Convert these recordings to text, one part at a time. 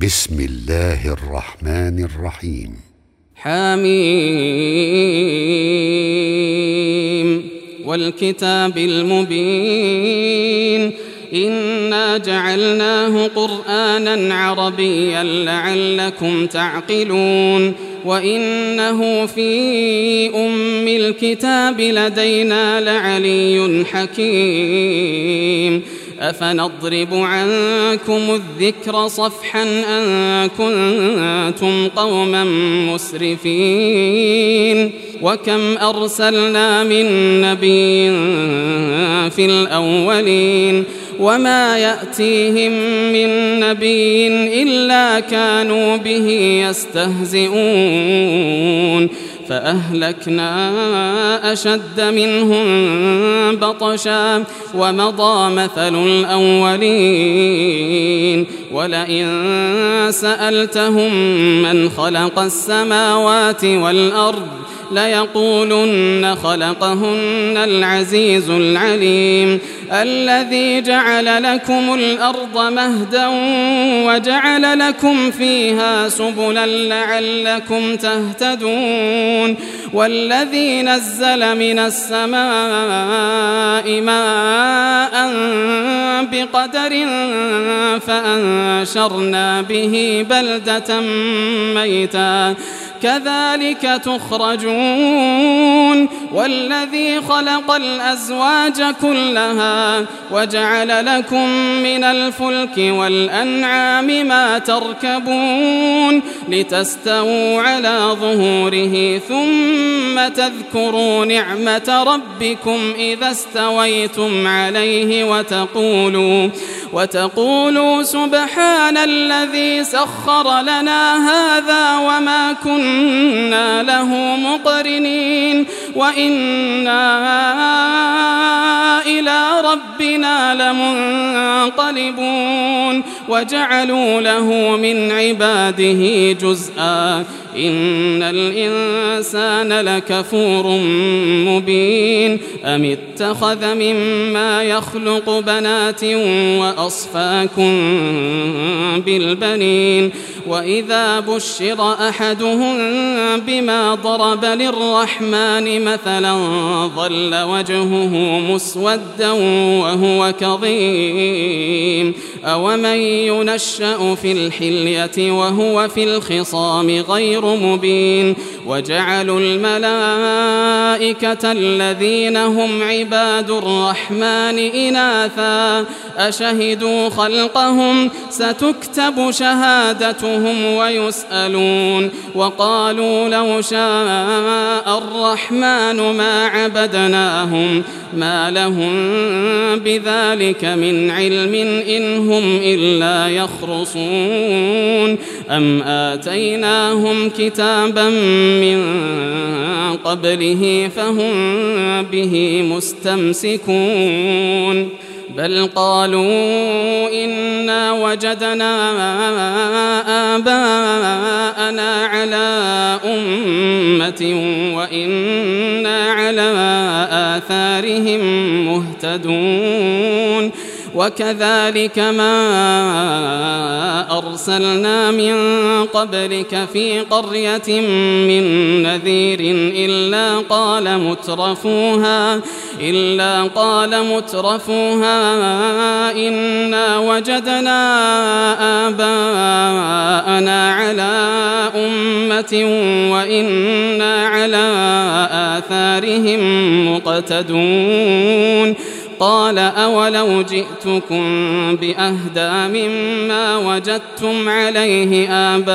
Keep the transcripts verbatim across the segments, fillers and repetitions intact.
بسم الله الرحمن الرحيم. حميم والكتاب المبين إنا جعلناه قرآنا عربيا لعلكم تعقلون وإنه في أم الكتاب لدينا لعلي حكيم أفنضرب عنكم الذكر صفحا أن كنتم قوما مسرفين وكم أرسلنا من نبي في الأولين وما يأتيهم من نبي إلا كانوا به يستهزئون فأهلكنا أشد منهم بطشا ومضى مثل الأولين ولئن سألتهم من خلق السماوات والأرض ليقولن خلقهن العزيز العليم الذي جعل لكم الأرض مهدا وجعل لكم فيها سبلا لعلكم تهتدون والذي نزل من السماء ماء بقدر فأنشرنا به بلدة ميتا كذلك تخرجون والذي خلق الأزواج كلها وجعل لكم من الفلك والأنعام ما تركبون لتستووا على ظهوره ثم تذكروا نعمة ربكم إذا استويتم عليه وتقولوا, وتقولوا سبحان الذي سخر لنا هذا وما كنا كنا له مقرنين وإنا إلى ربنا لمنقلبون وجعلوا له من عباده جزءا إن الإنسان لكفور مبين أم اتخذ مما يخلق بنات وأصفاكم بالبنين وإذا بشر أحدهم بما ضرب للرحمن مثلا ظل وجهه مسودا وهو كظيم أومن ينشأ في الحلية وهو في الخصام غير مبين وجعلوا الملائكة الذين هم عباد الرحمن إناثا أشهدوا خلقهم ستكتب شهادتهم ويسألون وقالوا لو شاء الرحمن ما عبدناهم ما لهم بذلك من علم إن هم إلا يخرصون أم آتيناهم كتابا من قبله فهم به مستمسكون بل قالوا إنا وجدنا آباءنا على أمة وإنا على آثارهم مهتدون وكذلك ما أرسلنا من قبلك في قرية من نذير إلا قال مترفوها إلا قال مترفوها إنا وجدنا آباءنا على أمة وإنا على آثارهم مقتدون قال أولو جئتكم بأهدى مما وجدتم عليه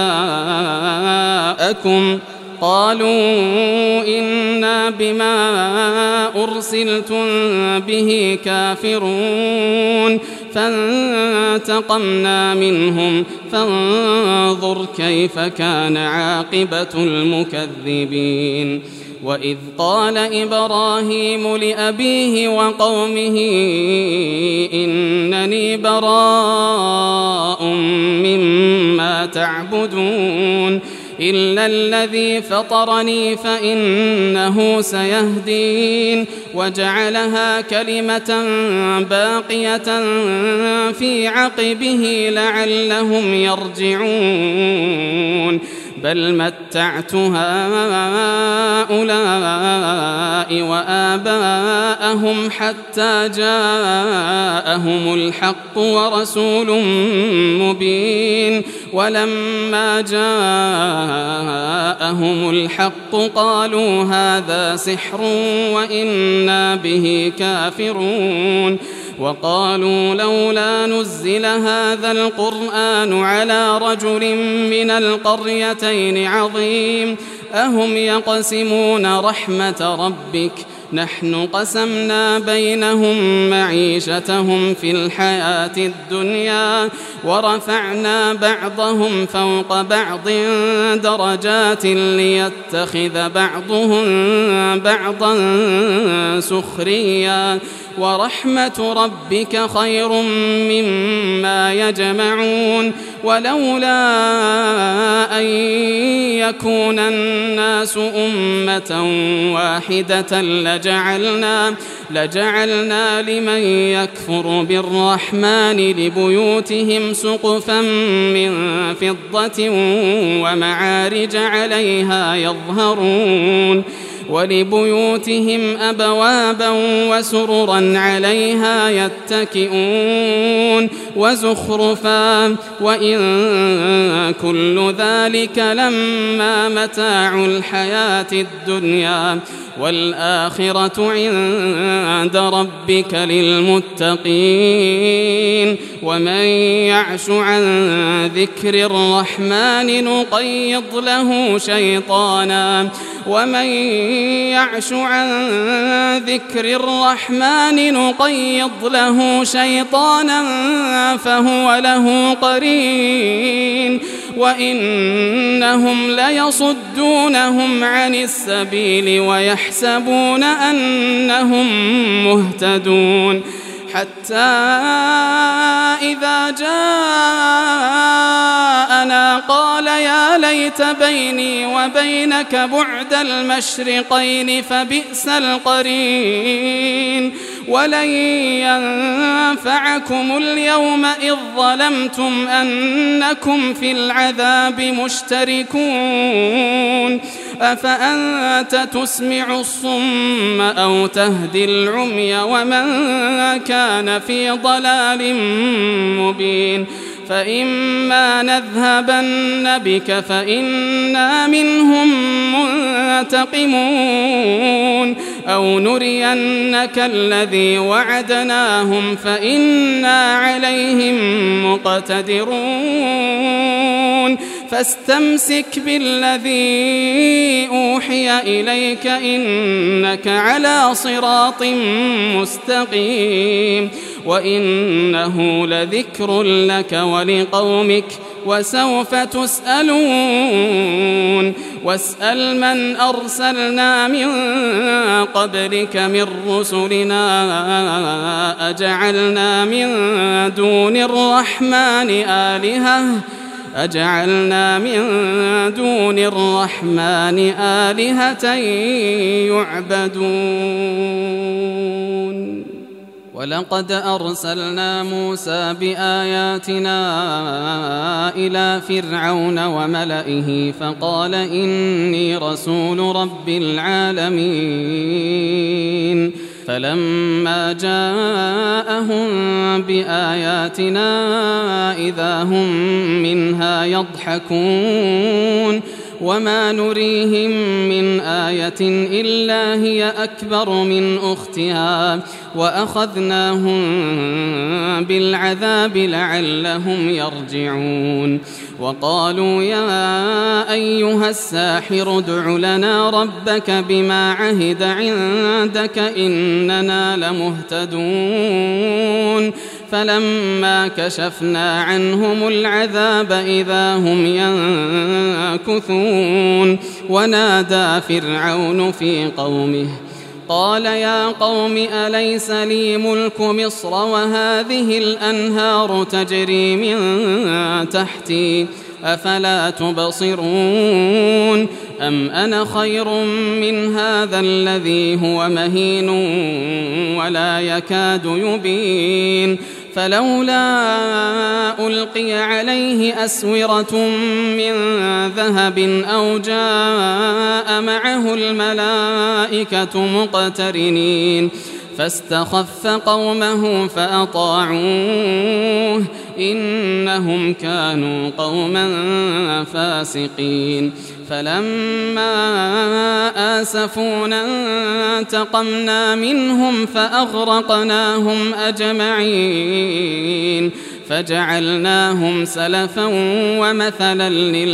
آباءكم قالوا إنا بما أرسلتم به كافرون فانتقمنا منهم فانظر كيف كان عاقبة المكذبين وإذ قال إبراهيم لأبيه وقومه إنني براء مما تعبدون إلا الذي فطرني فإنه سيهدين وجعلها كلمة باقية في عقبه لعلهم يرجعون بل متعت هؤلاء وآباءهم حتى جاءهم الحق ورسول مبين ولما جاءهم الحق قالوا هذا سحر وإنا به كافرون وقالوا لولا نزل هذا القرآن على رجل من القريتين عظيم أهم يقسمون رحمة ربك نحن قسمنا بينهم معيشتهم في الحياة الدنيا ورفعنا بعضهم فوق بعض درجات ليتخذ بعضهم بعضا سخريا ورحمة ربك خير مما يجمعون ولولا أن يكون الناس أمة واحدة لجعلنا, لجعلنا لمن يكفر بالرحمن لبيوتهم سقفا من فضة ومعارج عليها يظهرون ولبيوتهم أبوابا وسررا عليها يتكئون وزخرفا وإن كل ذلك لما متاع الحياة الدنيا والآخرة عند ربك للمتقين ومن يعش عن ذكر الرحمن نقيض له شيطانا ومن يعش عن ذكر الرحمن نقيض له شيطانا فهو له قرين وإنهم ليصدونهم عن السبيل ويحسبون أنهم مهتدون حتى إذا جاءنا قال يا ليت بيني وبينك بعد المشرقين فبئس القرين ولن ينفعكم اليوم إذ ظلمتم أنكم في العذاب مشتركون أفأنت تسمع الصم أو تهدي العمي ومن كان في ضلال مبين فإما نذهبن بك فإنا منهم منتقمون أو نرينك الذي وعدناهم فإنا عليهم مقتدرون فاستمسك بالذي أوحي إليك إنك على صراط مستقيم وإنه لذكر لك ولقومك وسوف تسألون واسأل من أرسلنا من قبلك من رسلنا أجعلنا من دون الرحمن آلهة أجعلنا من دون الرحمن آلهة يعبدون ولقد أرسلنا موسى بآياتنا إلى فرعون وملئه فقال إني رسول رب العالمين فلما جاءهم بآياتنا إذا هم منها يضحكون وما نريهم من آية إلا هي أكبر من أختها وأخذناهم بالعذاب لعلهم يرجعون وقالوا يا أيها الساحر ادع لنا ربك بما عهد عندك إننا لمهتدون فلما كشفنا عنهم العذاب إذا هم ينكثون ونادى فرعون في قومه قال يا قوم أليس لي ملك مصر وهذه الأنهار تجري من تحتي أفلا تبصرون أم أنا خير من هذا الذي هو مهين ولا يكاد يبين فلولا ألقي عليه أسورة من ذهب أو جاء معه الملائكة مقترنين فاستخف قومه فأطاعوه إنهم كانوا قوما فاسقين فلما آسفونا انتقمنا منهم فأغرقناهم أجمعين فجعلناهم سلفا ومثلا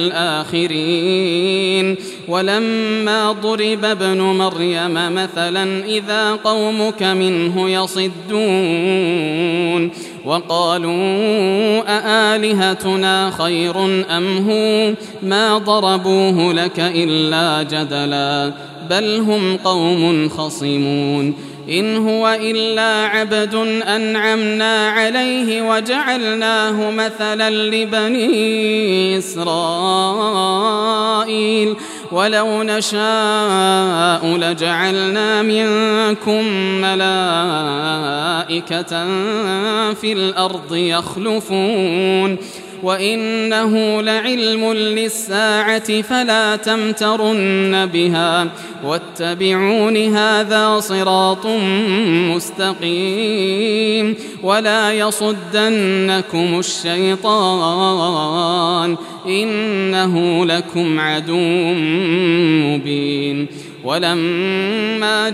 للآخرين ولما ضرب ابن مريم مثلا إذا قومك منه يصدون وقالوا أآلهتنا خير أم هو ما ضربوه لك إلا جدلا بل هم قوم خصمون إن هو إلا عبد أنعمنا عليه وجعلناه مثلا لبني إسرائيل ولو نشاء لجعلنا منكم ملائكة في الأرض يخلفون وإنه لعلم للساعة فلا تمترن بها واتبعون هذا صراط مستقيم ولا يصدنكم الشيطان إنه لكم عدو مبين ولما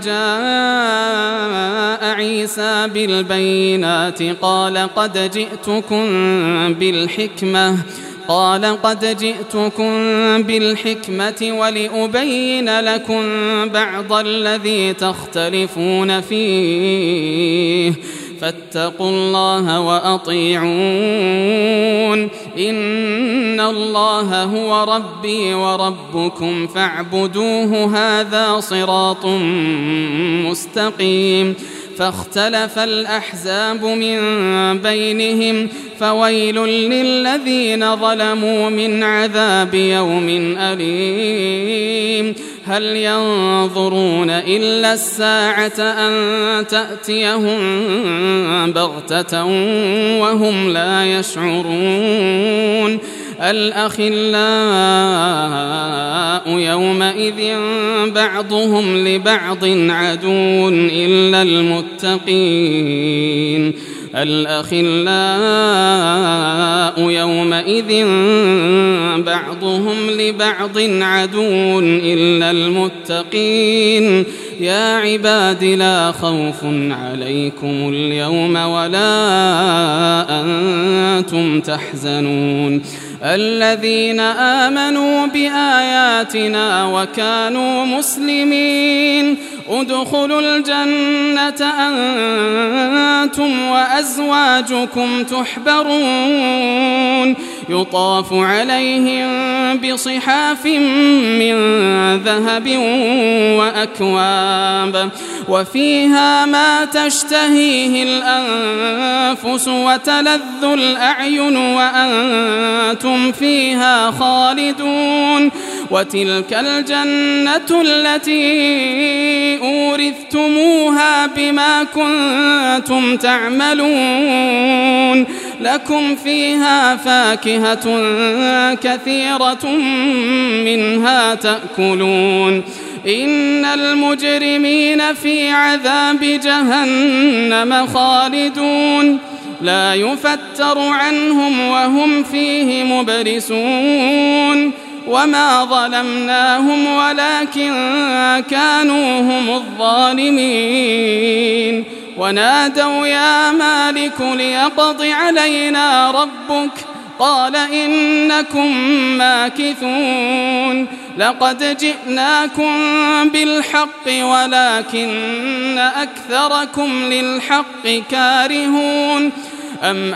جاء عيسى بالبينات قال قد جئتكم بالحكمة قال قد جئتكم بالحكمة ولأبين لكم بعض الذي تختلفون فيه فاتقوا الله وأطيعون إن الله هو ربي وربكم فاعبدوه هذا صراط مستقيم فاختلف الأحزاب من بينهم فويل للذين ظلموا من عذاب يوم أليم هل ينظرون إلا الساعة أن تأتيهم بغتة وهم لا يشعرون الأخلاء يومئذ بعضهم لبعض عدو إلا المتقين الأخلاء يومئذ بعضهم لبعض عدو إلا المتقين يا عباد لا خوف عليكم اليوم ولا أنتم تحزنون الذين آمنوا بآياتنا وكانوا مسلمين ادخلوا الجنة أنتم وأزواجكم تحبرون يطاف عليهم بصحاف من ذهب وأكواب وفيها ما تشتهيه الأنفس وتلذ الأعين وأنتم فيها خالدون وتلك الجنة التي أورثتموها بما كنتم تعملون لكم فيها فاكهة كثيرة منها تأكلون إن المجرمين في عذاب جهنم خالدون لا يفتر عنهم وهم فيه مبلسون وما ظلمناهم ولكن كانوا هم الظالمين ونادوا يا مالك ليقض علينا ربك قال إنكم ماكثون لقد جئناكم بالحق ولكن أكثركم للحق كارهون أم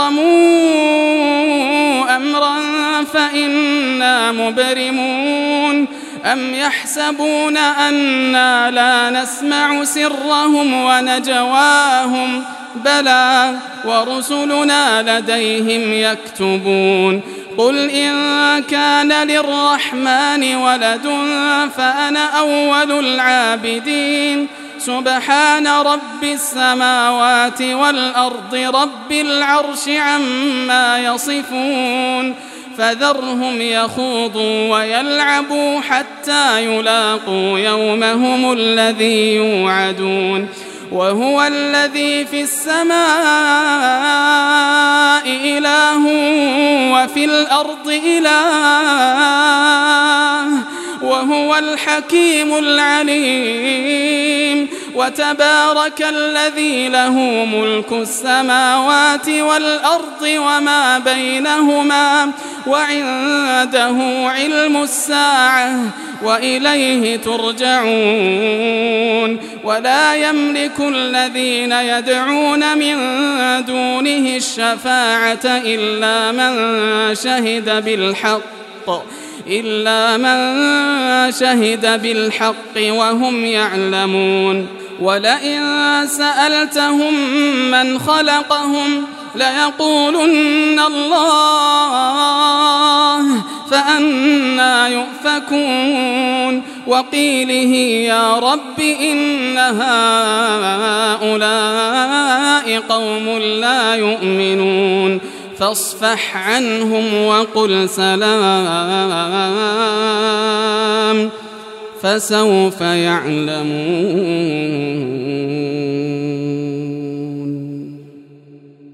أبرموا أمرا فإنا مبرمون أم يحسبون أنا لا نسمع سرهم ونجواهم بلى ورسلنا لديهم يكتبون قل إن كان للرحمن ولد فأنا أول العابدين سبحان رب السماوات والأرض رب العرش عما يصفون فذرهم يخوضوا ويلعبوا حتى يلاقوا يومهم الذي يوعدون وهو الذي في السماء إله وفي الأرض إله وهو الحكيم العليم وتبارك الذي له ملك السماوات والأرض وما بينهما وعنده علم الساعة وإليه ترجعون ولا يملك الذين يدعون من دونه الشفاعة إلا من شهد بالحق إلا من شهد بالحق وهم يعلمون ولئن سألتهم من خلقهم ليقولن الله فأنى يؤفكون وقيله يا رب إن هؤلاء قوم لا يؤمنون فاصفح عنهم وقل سلام فسوف يعلمون.